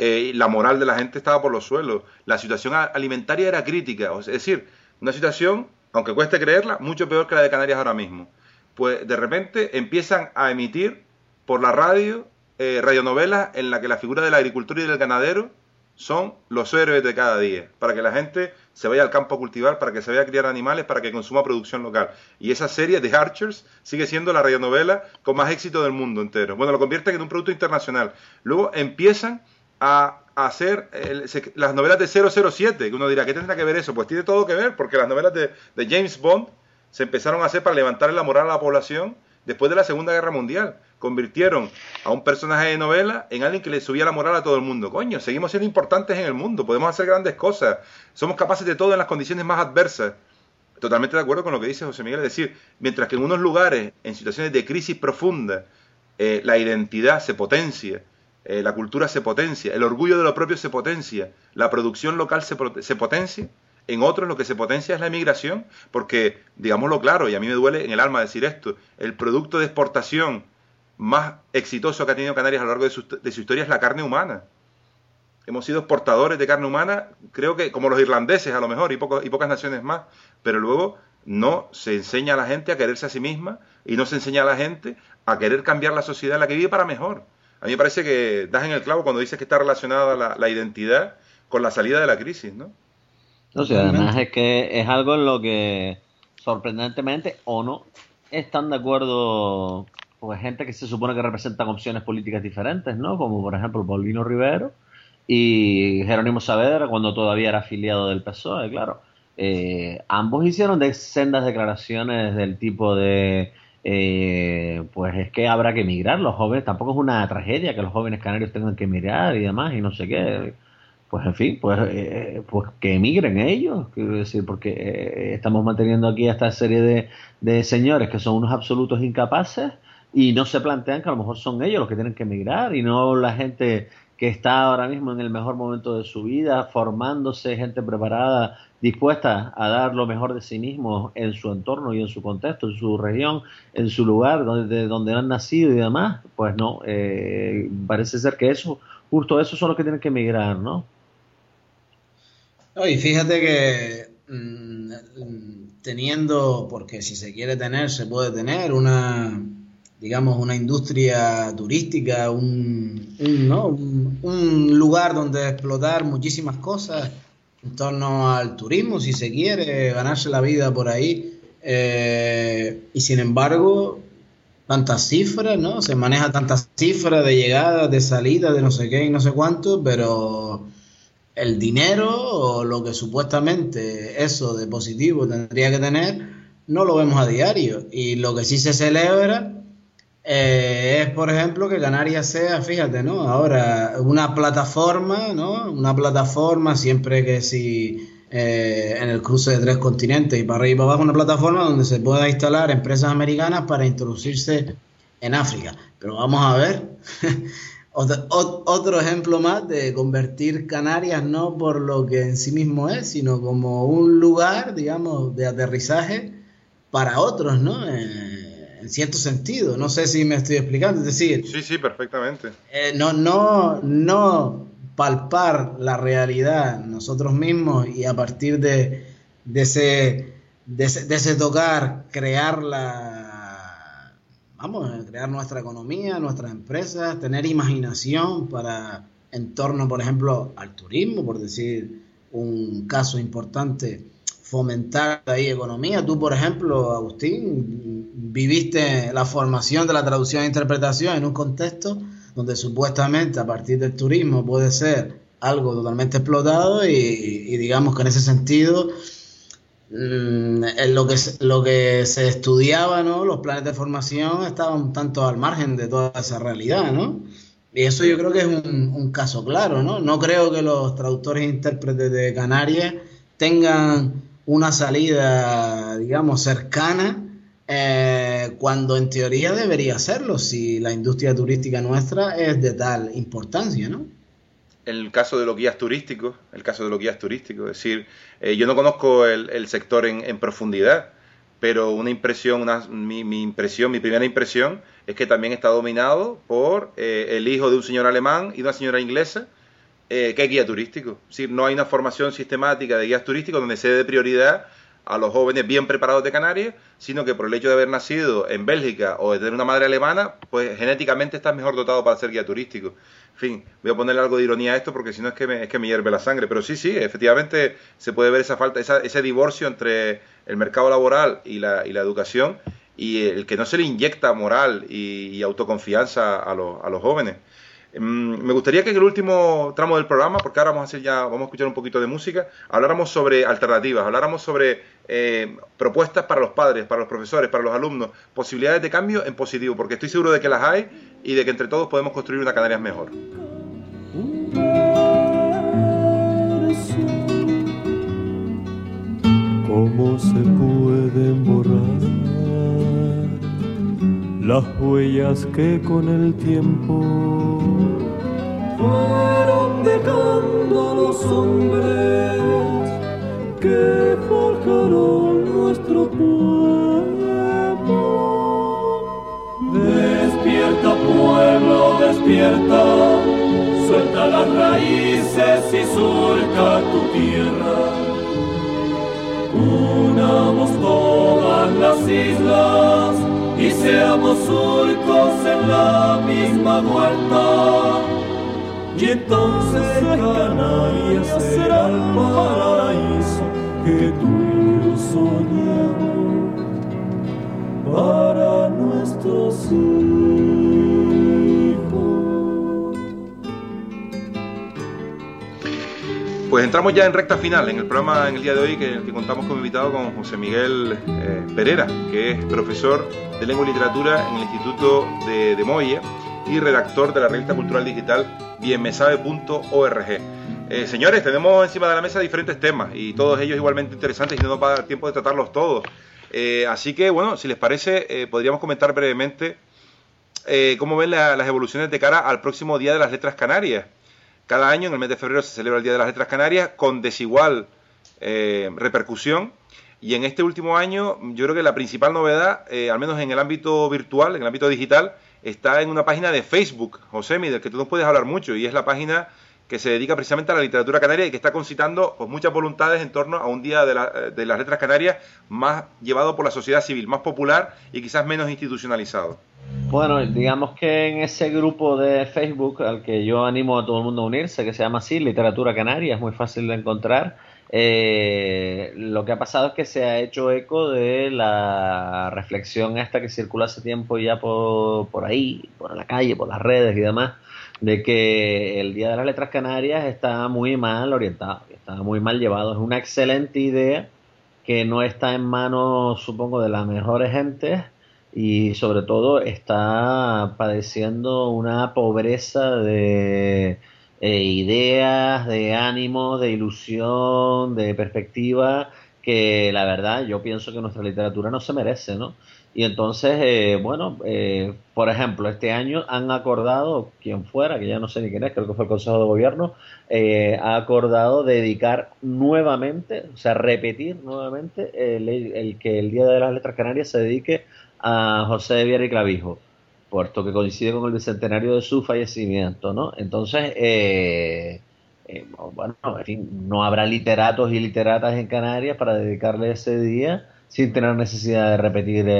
La moral de la gente estaba por los suelos. La situación alimentaria era crítica. Es decir, una situación, aunque cueste creerla, mucho peor que la de Canarias ahora mismo. Pues de repente empiezan a emitir por la radio radionovelas en las que la figura del agricultor y del ganadero son los héroes de cada día, para que la gente se vaya al campo a cultivar, para que se vaya a criar animales, para que consuma producción local. Y esa serie, The Archers, sigue siendo la radionovela con más éxito del mundo entero. Bueno, lo convierten en un producto internacional. Luego empiezan a hacer las novelas de 007, que uno dirá, ¿qué tendrá que ver eso? Pues tiene todo que ver, porque las novelas de James Bond se empezaron a hacer para levantar la moral a la población después de la Segunda Guerra Mundial. Convirtieron a un personaje de novela en alguien que le subía la moral a todo el mundo. Coño, seguimos siendo importantes en el mundo, podemos hacer grandes cosas, somos capaces de todo en las condiciones más adversas. Totalmente de acuerdo con lo que dice José Miguel, es decir, mientras que en unos lugares, en situaciones de crisis profunda, la identidad se potencia, la cultura se potencia, el orgullo de lo propio se potencia, la producción local se potencia, en otros lo que se potencia es la emigración, porque, digámoslo claro, y a mí me duele en el alma decir esto, el producto de exportación más exitoso que ha tenido Canarias a lo largo de su historia es la carne humana. Hemos sido exportadores de carne humana, creo que como los irlandeses a lo mejor, y pocas naciones más, pero luego no se enseña a la gente a quererse a sí misma y no se enseña a la gente a querer cambiar la sociedad en la que vive para mejor. A mí me parece que das en el clavo cuando dices que está relacionada la identidad con la salida de la crisis, ¿no? O sea, además es que es algo en lo que sorprendentemente o no están de acuerdo pues gente que se supone que representan opciones políticas diferentes, ¿no? Como por ejemplo Paulino Rivero y Jerónimo Saavedra cuando todavía era afiliado del PSOE, claro. Ambos hicieron sendas declaraciones del tipo de pues es que habrá que emigrar los jóvenes, tampoco es una tragedia que los jóvenes canarios tengan que emigrar y demás y no sé qué. Pues en fin, pues que emigren ellos, quiero decir, porque estamos manteniendo aquí a esta serie de señores que son unos absolutos incapaces y no se plantean que a lo mejor son ellos los que tienen que emigrar y no la gente que está ahora mismo en el mejor momento de su vida, formándose, gente preparada, dispuesta a dar lo mejor de sí mismos en su entorno y en su contexto, en su región, en su lugar, donde han nacido y demás. Pues no, parece ser que justo esos son los que tienen que emigrar, ¿no? Y fíjate que teniendo, porque si se quiere tener, se puede tener una industria turística, un lugar donde explotar muchísimas cosas en torno al turismo, si se quiere, ganarse la vida por ahí. Y sin embargo, tantas cifras, ¿no? Se maneja tantas cifras de llegada, de salida, de no sé qué y no sé cuánto, pero el dinero o lo que supuestamente eso de positivo tendría que tener, no lo vemos a diario. Y lo que sí se celebra es, por ejemplo, que Canarias sea, fíjate, ¿no? Ahora, una plataforma, ¿no? Una plataforma, siempre que si en el cruce de 3 continentes y para arriba y para abajo, una plataforma donde se pueda instalar empresas americanas para introducirse en África. Pero vamos a ver, otro ejemplo más de convertir Canarias no por lo que en sí mismo es, sino como un lugar, digamos, de aterrizaje para otros, ¿no? En cierto sentido, no sé si me estoy explicando, es decir, sí, perfectamente. No palpar la realidad nosotros mismos y a partir de ese tocar crear crear nuestra economía, nuestras empresas, tener imaginación para en torno, por ejemplo, al turismo, por decir un caso importante, fomentar ahí economía. Tú, por ejemplo, Agustín, viviste la formación de la traducción e interpretación en un contexto donde supuestamente a partir del turismo puede ser algo totalmente explotado y digamos que en ese sentido en lo que se estudiaba, ¿no? Los planes de formación estaban un tanto al margen de toda esa realidad, ¿no? Y eso yo creo que es un caso claro, ¿no? No creo que los traductores e intérpretes de Canarias tengan una salida, digamos, cercana, cuando en teoría debería serlo, si la industria turística nuestra es de tal importancia, ¿no? El caso de los guías turísticos, es decir, yo no conozco el sector en profundidad, pero mi primera impresión es que también está dominado por el hijo de un señor alemán y una señora inglesa, que es guía turístico. Es decir, no hay una formación sistemática de guías turísticos donde se dé prioridad a los jóvenes bien preparados de Canarias, sino que por el hecho de haber nacido en Bélgica o de tener una madre alemana, pues genéticamente estás mejor dotado para ser guía turístico. En fin, voy a ponerle algo de ironía a esto porque si no es que me hierve la sangre. Pero sí, efectivamente se puede ver esa falta, ese divorcio entre el mercado laboral y la educación, y el que no se le inyecta moral y autoconfianza a los jóvenes. Me gustaría que en el último tramo del programa, porque ahora vamos a escuchar un poquito de música, habláramos sobre alternativas, habláramos sobre propuestas para los padres, para los profesores, para los alumnos, posibilidades de cambio en positivo, porque estoy seguro de que las hay y de que entre todos podemos construir una Canarias mejor. ¿Cómo se pueden borrar las huellas que con el tiempo fueron dejando los hombres que forjaron nuestro pueblo? Despierta, pueblo, despierta, suelta las raíces y surca tu tierra. Unamos todas las islas y seamos surcos en la misma vuelta. Y entonces Canarias será el paraíso que tú y yo soñamos para nuestros hijos. Pues entramos ya en recta final en el programa en el día de hoy, que contamos como invitado con José Miguel Perera, que es profesor de Lengua y Literatura en el Instituto de Moya y redactor de la revista cultural digital bienmesabe.org. Señores, tenemos encima de la mesa diferentes temas y todos ellos igualmente interesantes y no nos va a dar tiempo de tratarlos todos. Así que, bueno, si les parece, podríamos comentar brevemente cómo ven las evoluciones de cara al próximo Día de las Letras Canarias. Cada año, en el mes de febrero, se celebra el Día de las Letras Canarias con desigual repercusión. Y en este último año, yo creo que la principal novedad, al menos en el ámbito virtual, en el ámbito digital, está en una página de Facebook, Josemi, del que tú nos puedes hablar mucho, y es la página que se dedica precisamente a la literatura canaria y que está concitando pues, muchas voluntades en torno a un Día de las Letras Canarias más llevado por la sociedad civil, más popular y quizás menos institucionalizado. Bueno, digamos que en ese grupo de Facebook al que yo animo a todo el mundo a unirse, que se llama así, Literatura Canaria, es muy fácil de encontrar, Lo que ha pasado es que se ha hecho eco de la reflexión esta que circula hace tiempo ya por ahí, por la calle, por las redes y demás, de que el Día de las Letras Canarias está muy mal orientado, está muy mal llevado. Es una excelente idea que no está en manos, supongo, de las mejores gentes, y sobre todo está padeciendo una pobreza de ideas, de ánimo, de ilusión, de perspectiva, que la verdad yo pienso que nuestra literatura no se merece, ¿no? Y entonces, por ejemplo, este año han acordado, quien fuera, que ya no sé ni quién es, creo que fue el Consejo de Gobierno, ha acordado dedicar nuevamente, o sea, repetir nuevamente el que el Día de las Letras Canarias se dedique a José de Viera y Clavijo, puesto que coincide con el bicentenario de su fallecimiento, ¿no? Entonces, en fin, no habrá literatos y literatas en Canarias para dedicarle ese día sin tener necesidad de repetir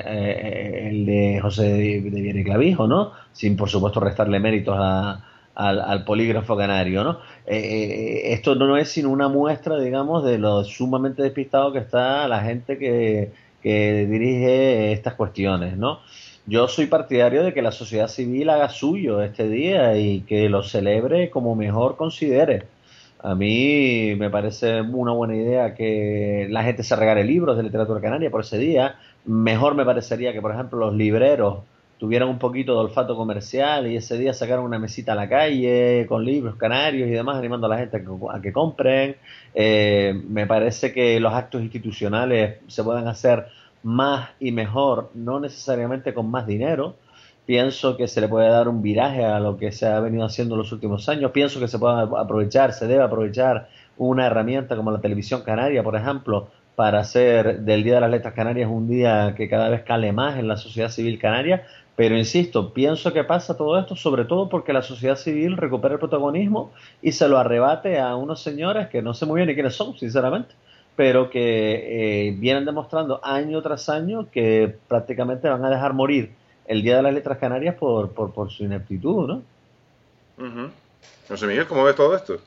el de José de Viera y Clavijo, ¿no? Sin, por supuesto, restarle méritos al polígrafo canario, ¿no? Esto no es sino una muestra, digamos, de lo sumamente despistado que está la gente que dirige estas cuestiones, ¿no? Yo soy partidario de que la sociedad civil haga suyo este día y que lo celebre como mejor considere. A mí me parece una buena idea que la gente se regale libros de literatura canaria por ese día. Mejor me parecería que, por ejemplo, los libreros tuvieran un poquito de olfato comercial y ese día sacaran una mesita a la calle con libros canarios y demás, animando a la gente a que compren. Me parece que los actos institucionales se pueden hacer más y mejor, no necesariamente con más dinero. Pienso que se le puede dar un viraje a lo que se ha venido haciendo en los últimos años. Pienso que se se debe aprovechar una herramienta como la televisión canaria, por ejemplo, para hacer del Día de las Letras Canarias un día que cada vez cale más en la sociedad civil canaria. Pero insisto, pienso que pasa todo esto sobre todo porque la sociedad civil recupera el protagonismo y se lo arrebate a unos señores que no sé muy bien ni quiénes son, sinceramente, pero que vienen demostrando año tras año que prácticamente van a dejar morir el Día de las Letras Canarias por su ineptitud, ¿no? Uh-huh. José Miguel, ¿cómo ves todo esto?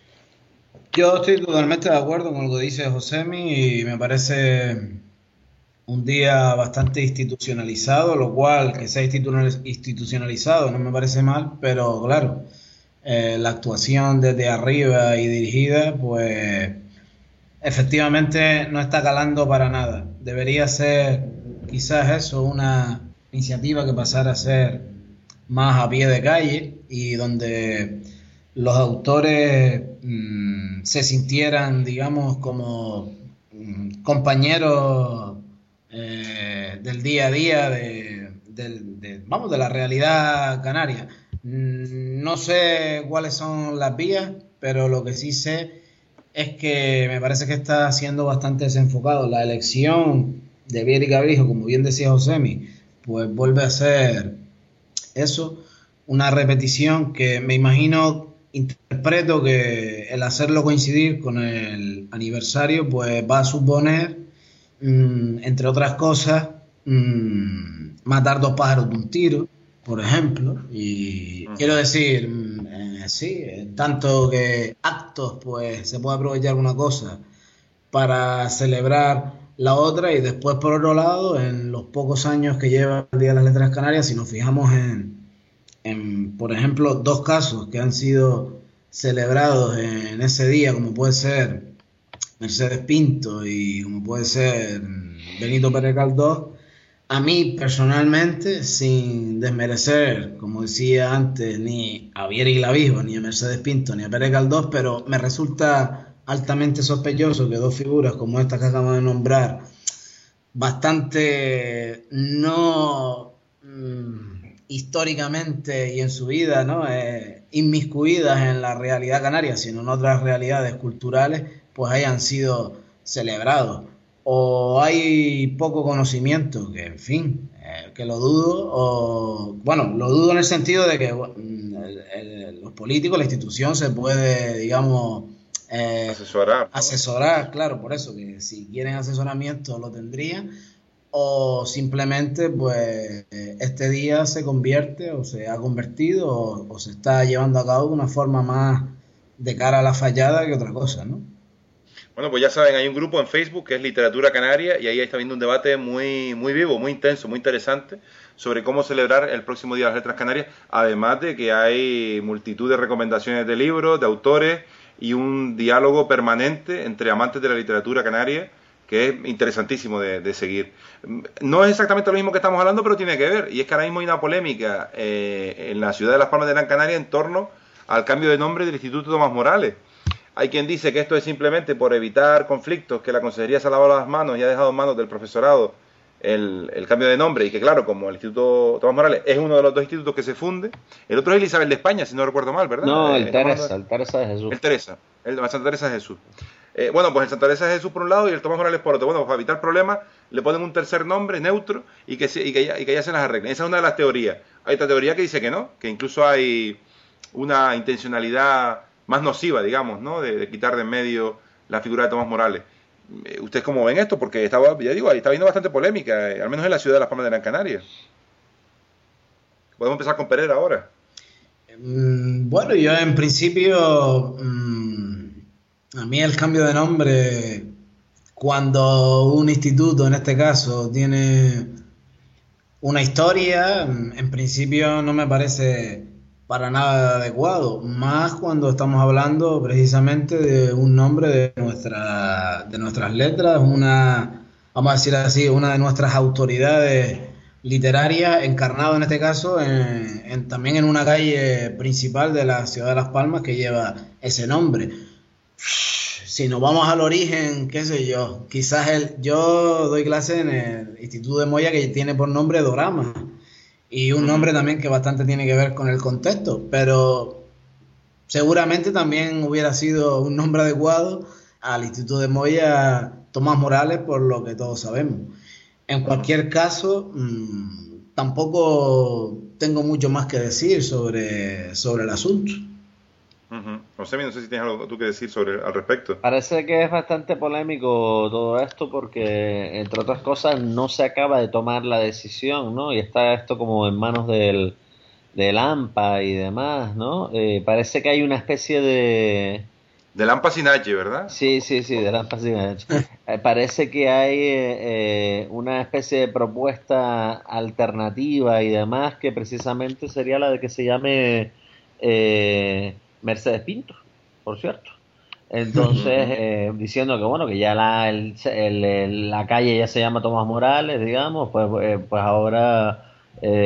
Yo estoy totalmente de acuerdo con lo que dice Josemi y me parece un día bastante institucionalizado, lo cual que sea institucionalizado no me parece mal, pero claro, la actuación desde arriba y dirigida, pues efectivamente no está calando para nada. Debería ser quizás eso, una iniciativa que pasara a ser más a pie de calle y donde los autores se sintieran, digamos, como compañeros del día a día de la realidad canaria. No sé cuáles son las vías, pero lo que sí sé es que me parece que está siendo bastante desenfocado. La elección de Viera y Clavijo, como bien decía Josemi, pues vuelve a ser eso, una repetición que me imagino, interpreto que el hacerlo coincidir con el aniversario pues va a suponer, entre otras cosas, matar dos pájaros de un tiro, por ejemplo, y quiero decir, tanto que actos pues se puede aprovechar una cosa para celebrar la otra y después por otro lado en los pocos años que lleva el Día de las Letras Canarias, si nos fijamos en por ejemplo dos casos que han sido celebrados en ese día, como puede ser Mercedes Pinto y como puede ser Benito Pérez Galdós, a mí personalmente, sin desmerecer, como decía antes, ni a Viera y Clavijo, ni a Mercedes Pinto, ni a Pérez Galdós, pero me resulta altamente sospechoso que dos figuras como estas que acabamos de nombrar, bastante no históricamente y en su vida, ¿no? Inmiscuidas en la realidad canaria, sino en otras realidades culturales, pues hayan sido celebrados. O hay poco conocimiento, que en fin, que lo dudo, o bueno, lo dudo en el sentido de que los políticos, la institución se puede, digamos, asesorar, claro, por eso, que si quieren asesoramiento lo tendrían, o simplemente pues este día se convierte o se ha convertido o se está llevando a cabo de una forma más de cara a la fallada que otra cosa, ¿no? Bueno, pues ya saben, hay un grupo en Facebook que es Literatura Canaria y ahí está habiendo un debate muy, muy vivo, muy intenso, muy interesante sobre cómo celebrar el próximo Día de las Letras Canarias, además de que hay multitud de recomendaciones de libros, de autores y un diálogo permanente entre amantes de la literatura canaria que es interesantísimo de seguir. No es exactamente lo mismo que estamos hablando, pero tiene que ver, y es que ahora mismo hay una polémica en la ciudad de Las Palmas de Gran Canaria en torno al cambio de nombre del Instituto Tomás Morales. Hay quien dice que esto es simplemente por evitar conflictos, que la consejería se ha lavado las manos y ha dejado en manos del profesorado el cambio de nombre, y que claro, como el Instituto Tomás Morales es uno de los dos institutos que se funde, el otro es el Isabel de España, si no recuerdo mal, ¿verdad? No, el Teresa de Jesús. El Santa Teresa de Jesús. Bueno, pues el Santa Teresa de Jesús por un lado y el Tomás Morales por otro. Bueno, pues para evitar problemas le ponen un tercer nombre neutro y que ya se las arreglen. Esa es una de las teorías. Hay otra teoría que dice que no, que incluso hay una intencionalidad más nociva, digamos, ¿no? De quitar de en medio la figura de Tomás Morales. ¿Ustedes cómo ven esto? Porque está habiendo bastante polémica, al menos en la ciudad de Las Palmas de Gran Canaria. Podemos empezar con Pereira ahora. Bueno, yo en principio, a mí el cambio de nombre, cuando un instituto, en este caso, tiene una historia, en principio no me parece para nada adecuado, más cuando estamos hablando precisamente de un nombre de nuestras letras, vamos a decir así, una de nuestras autoridades literarias, encarnado en este caso también en una calle principal de la ciudad de Las Palmas que lleva ese nombre. Si nos vamos al origen, qué sé yo, quizás yo doy clase en el Instituto de Moya, que tiene por nombre Dorama, y un nombre también que bastante tiene que ver con el contexto, pero seguramente también hubiera sido un nombre adecuado al Instituto de Moya Tomás Morales, por lo que todos sabemos. En cualquier caso, tampoco tengo mucho más que decir sobre el asunto. Josemi, no sé si tienes algo tú que decir al respecto. Parece que es bastante polémico todo esto porque, entre otras cosas, no se acaba de tomar la decisión, ¿no? Y está esto como en manos del AMPA y demás, ¿no? Parece que hay una especie de... Del AMPA sin H, ¿verdad? Sí, del AMPA sin H. Parece que hay una especie de propuesta alternativa y demás que precisamente sería la de que se llame... Mercedes Pinto, por cierto. Entonces, diciendo que bueno, que ya la calle ya se llama Tomás Morales, digamos, pues ahora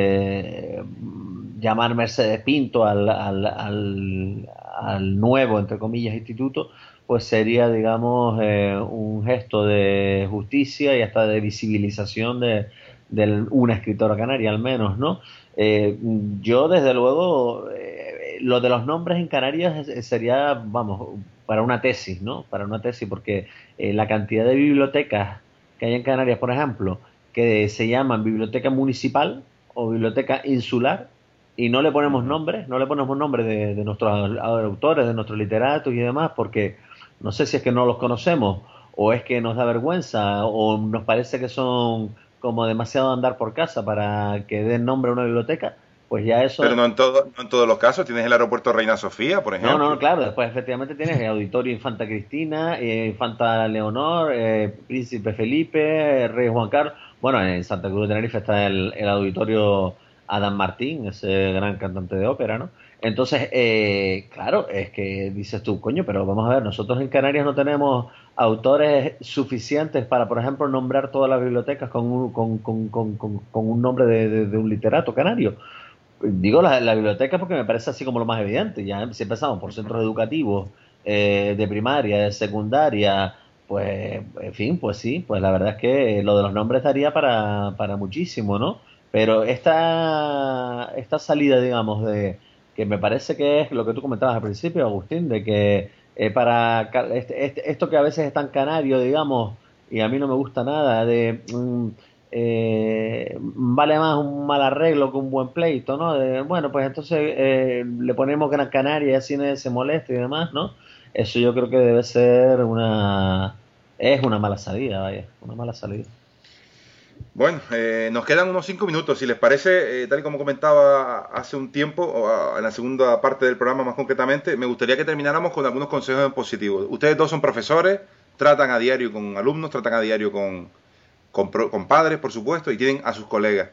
llamar Mercedes Pinto al nuevo, entre comillas, instituto, pues sería, digamos, un gesto de justicia y hasta de visibilización de una escritora canaria, al menos, ¿no? Yo, desde luego... lo de los nombres en Canarias sería, vamos, para una tesis, ¿no? Para una tesis, porque la cantidad de bibliotecas que hay en Canarias, por ejemplo, que se llaman biblioteca municipal o biblioteca insular, y no le ponemos nombre de nuestros autores, de nuestros literatos y demás, porque no sé si es que no los conocemos, o es que nos da vergüenza, o nos parece que son como demasiado andar por casa para que den nombre a una biblioteca. Pues ya eso... Pero no en todos los casos. Tienes el aeropuerto Reina Sofía, por ejemplo. No, claro. Después efectivamente tienes el Auditorio Infanta Cristina, Infanta Leonor, Príncipe Felipe, Rey Juan Carlos. Bueno, en Santa Cruz de Tenerife está el Auditorio Adam Martín, ese gran cantante de ópera, ¿no? Entonces, claro, es que dices tú, coño, pero vamos a ver, nosotros en Canarias no tenemos autores suficientes para, por ejemplo, nombrar todas las bibliotecas con un nombre de un literato canario. Digo la biblioteca porque me parece así como lo más evidente. Ya si empezamos por centros educativos de primaria, de secundaria, pues en fin, pues sí, pues la verdad es que lo de los nombres daría para muchísimo, ¿no? Pero esta salida, digamos, de que me parece que es lo que tú comentabas al principio, Agustín, de que para esto que a veces es tan canario, digamos, y a mí no me gusta nada, de vale más un mal arreglo que un buen pleito, ¿no? Bueno, pues entonces le ponemos Gran Canaria y así nadie se molesta y demás, ¿no? Eso yo creo que debe ser una mala salida, vaya, una mala salida. Bueno, nos quedan unos 5 minutos, si les parece, tal y como comentaba hace un tiempo, en la segunda parte del programa más concretamente, me gustaría que termináramos con algunos consejos positivos. Ustedes dos son profesores, tratan a diario con alumnos, tratan a diario con padres, por supuesto, y tienen a sus colegas.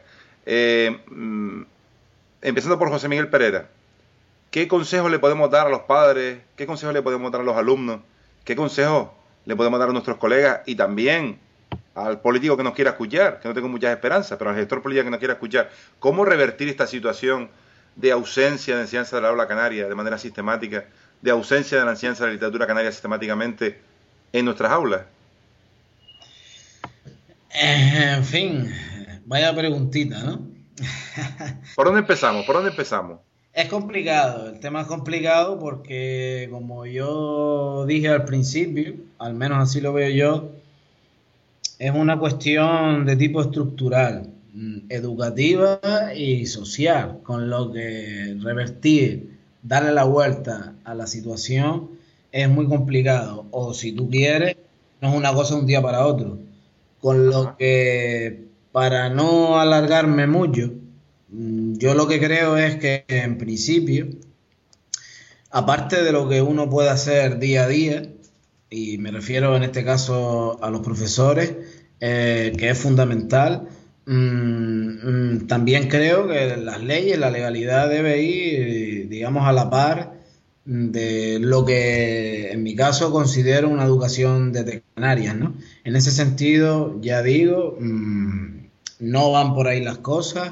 Empezando por José Miguel Pereira, ¿qué consejos le podemos dar a los padres? ¿Qué consejos le podemos dar a los alumnos? ¿Qué consejos le podemos dar a nuestros colegas? Y también al político que nos quiera escuchar, que no tengo muchas esperanzas, pero al gestor político que nos quiera escuchar, ¿cómo revertir esta situación de ausencia de enseñanza de la habla canaria de manera sistemática, de ausencia de la enseñanza de la literatura canaria sistemáticamente en nuestras aulas? En fin, vaya preguntita, ¿no? ¿Por dónde empezamos? Es complicado, el tema es complicado porque, como yo dije al principio, al menos así lo veo yo, es una cuestión de tipo estructural, educativa y social, con lo que revertir, darle la vuelta a la situación es muy complicado, o si tú quieres, no es una cosa de un día para otro, con lo que, para no alargarme mucho, yo lo que creo es que en principio, aparte de lo que uno puede hacer día a día, y me refiero en este caso a los profesores, que es fundamental, también creo que las leyes, la legalidad debe ir, digamos, a la par de lo que en mi caso considero una educación desde Canarias, ¿no? En ese sentido, ya digo, no van por ahí las cosas.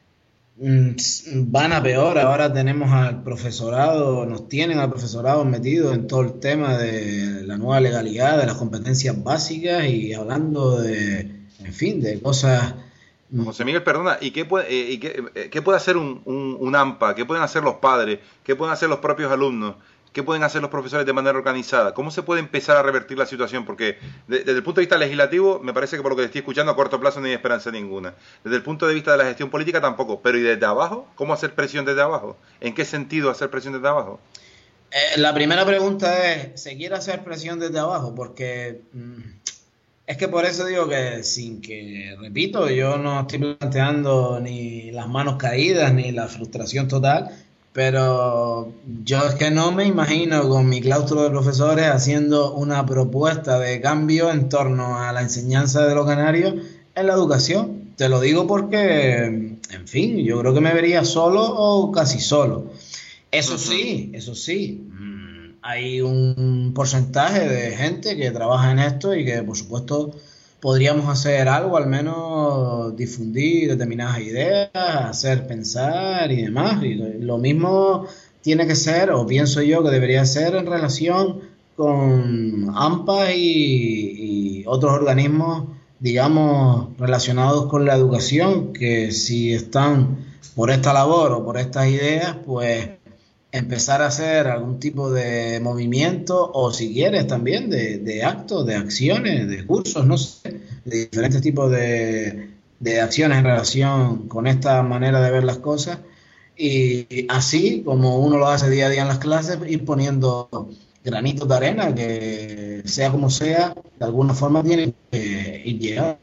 Van a peor. Ahora tenemos al profesorado, nos tienen al profesorado metido en todo el tema de la nueva legalidad, de las competencias básicas y hablando de, en fin, de cosas. José Miguel, perdona, ¿y qué puede hacer un AMPA? ¿Qué pueden hacer los padres? ¿Qué pueden hacer los propios alumnos? ¿Qué pueden hacer los profesores de manera organizada? ¿Cómo se puede empezar a revertir la situación? Porque desde el punto de vista legislativo, me parece que por lo que estoy escuchando, a corto plazo no hay esperanza ninguna. Desde el punto de vista de la gestión política tampoco. Pero ¿y desde abajo? ¿Cómo hacer presión desde abajo? ¿En qué sentido hacer presión desde abajo? La primera pregunta es, ¿se quiere hacer presión desde abajo? Porque es que por eso digo que repito, yo no estoy planteando ni las manos caídas ni la frustración total, pero yo es que no me imagino con mi claustro de profesores haciendo una propuesta de cambio en torno a la enseñanza de los canarios en la educación. Te lo digo porque, en fin, yo creo que me vería solo o casi solo. Eso sí, hay un porcentaje de gente que trabaja en esto y que, por supuesto, podríamos hacer algo, al menos difundir determinadas ideas, hacer pensar y demás. Y lo mismo tiene que ser, o pienso yo que debería ser, en relación con AMPA y otros organismos, digamos, relacionados con la educación, que si están por esta labor o por estas ideas, pues empezar a hacer algún tipo de movimiento o, si quieres, también de actos, de acciones, de cursos, no sé, de diferentes tipos de acciones en relación con esta manera de ver las cosas, y así como uno lo hace día a día en las clases, ir poniendo granitos de arena que, sea como sea, de alguna forma tiene que ir llegando.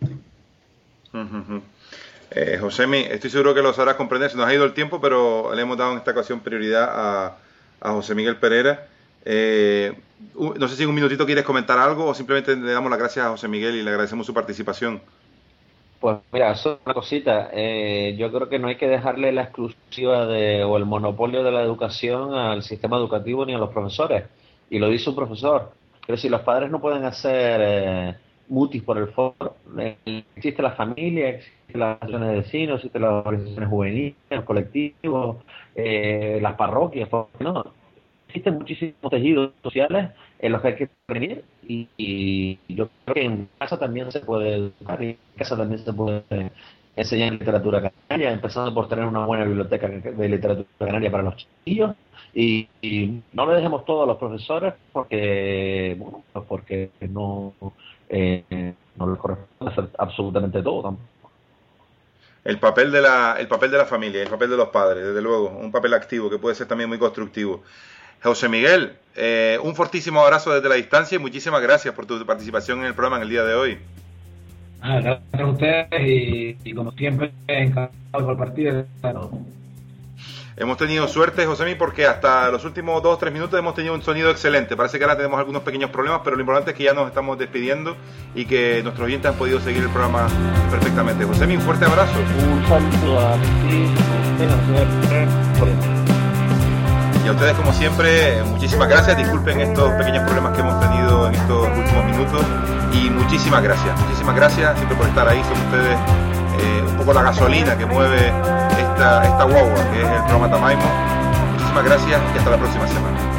Josemi, estoy seguro que lo sabrás comprender, se nos ha ido el tiempo, pero le hemos dado en esta ocasión prioridad a José Miguel Pereira. No sé si en un minutito quieres comentar algo o simplemente le damos las gracias a José Miguel y le agradecemos su participación. Pues mira, eso es una cosita. Yo creo que no hay que dejarle la exclusiva o el monopolio de la educación al sistema educativo ni a los profesores. Y lo dice un profesor. Pero si los padres no pueden hacer mutis por el foro, existe la familia, existen las asociaciones de vecinos, existen las organizaciones juveniles, los colectivos, las parroquias, no, existen muchísimos tejidos sociales en los que hay que intervenir y yo creo que en casa también se puede educar y en casa también se puede enseñar literatura canaria, empezando por tener una buena biblioteca de literatura canaria para los chiquillos y no le dejemos todo a los profesores porque no les corresponde hacer absolutamente todo tampoco. El papel de la familia, el papel de los padres, desde luego, un papel activo que puede ser también muy constructivo. José Miguel, un fortísimo abrazo desde la distancia y muchísimas gracias por tu participación en el programa en el día de hoy. Gracias a ustedes y como siempre, encantado por partir. Hemos tenido suerte, Josemi, porque hasta los últimos 2 o 3 minutos hemos tenido un sonido excelente. Parece que ahora tenemos algunos pequeños problemas, pero lo importante es que ya nos estamos despidiendo y que nuestros oyentes han podido seguir el programa perfectamente. Josemi, un fuerte abrazo. Un saludo a ti. Y a ustedes, como siempre, muchísimas gracias. Disculpen estos pequeños problemas que hemos tenido en estos últimos minutos. Y muchísimas gracias siempre por estar ahí. Son ustedes un poco la gasolina que mueve esta guagua, que es el programa Tamaimo. Muchísimas gracias y hasta la próxima semana.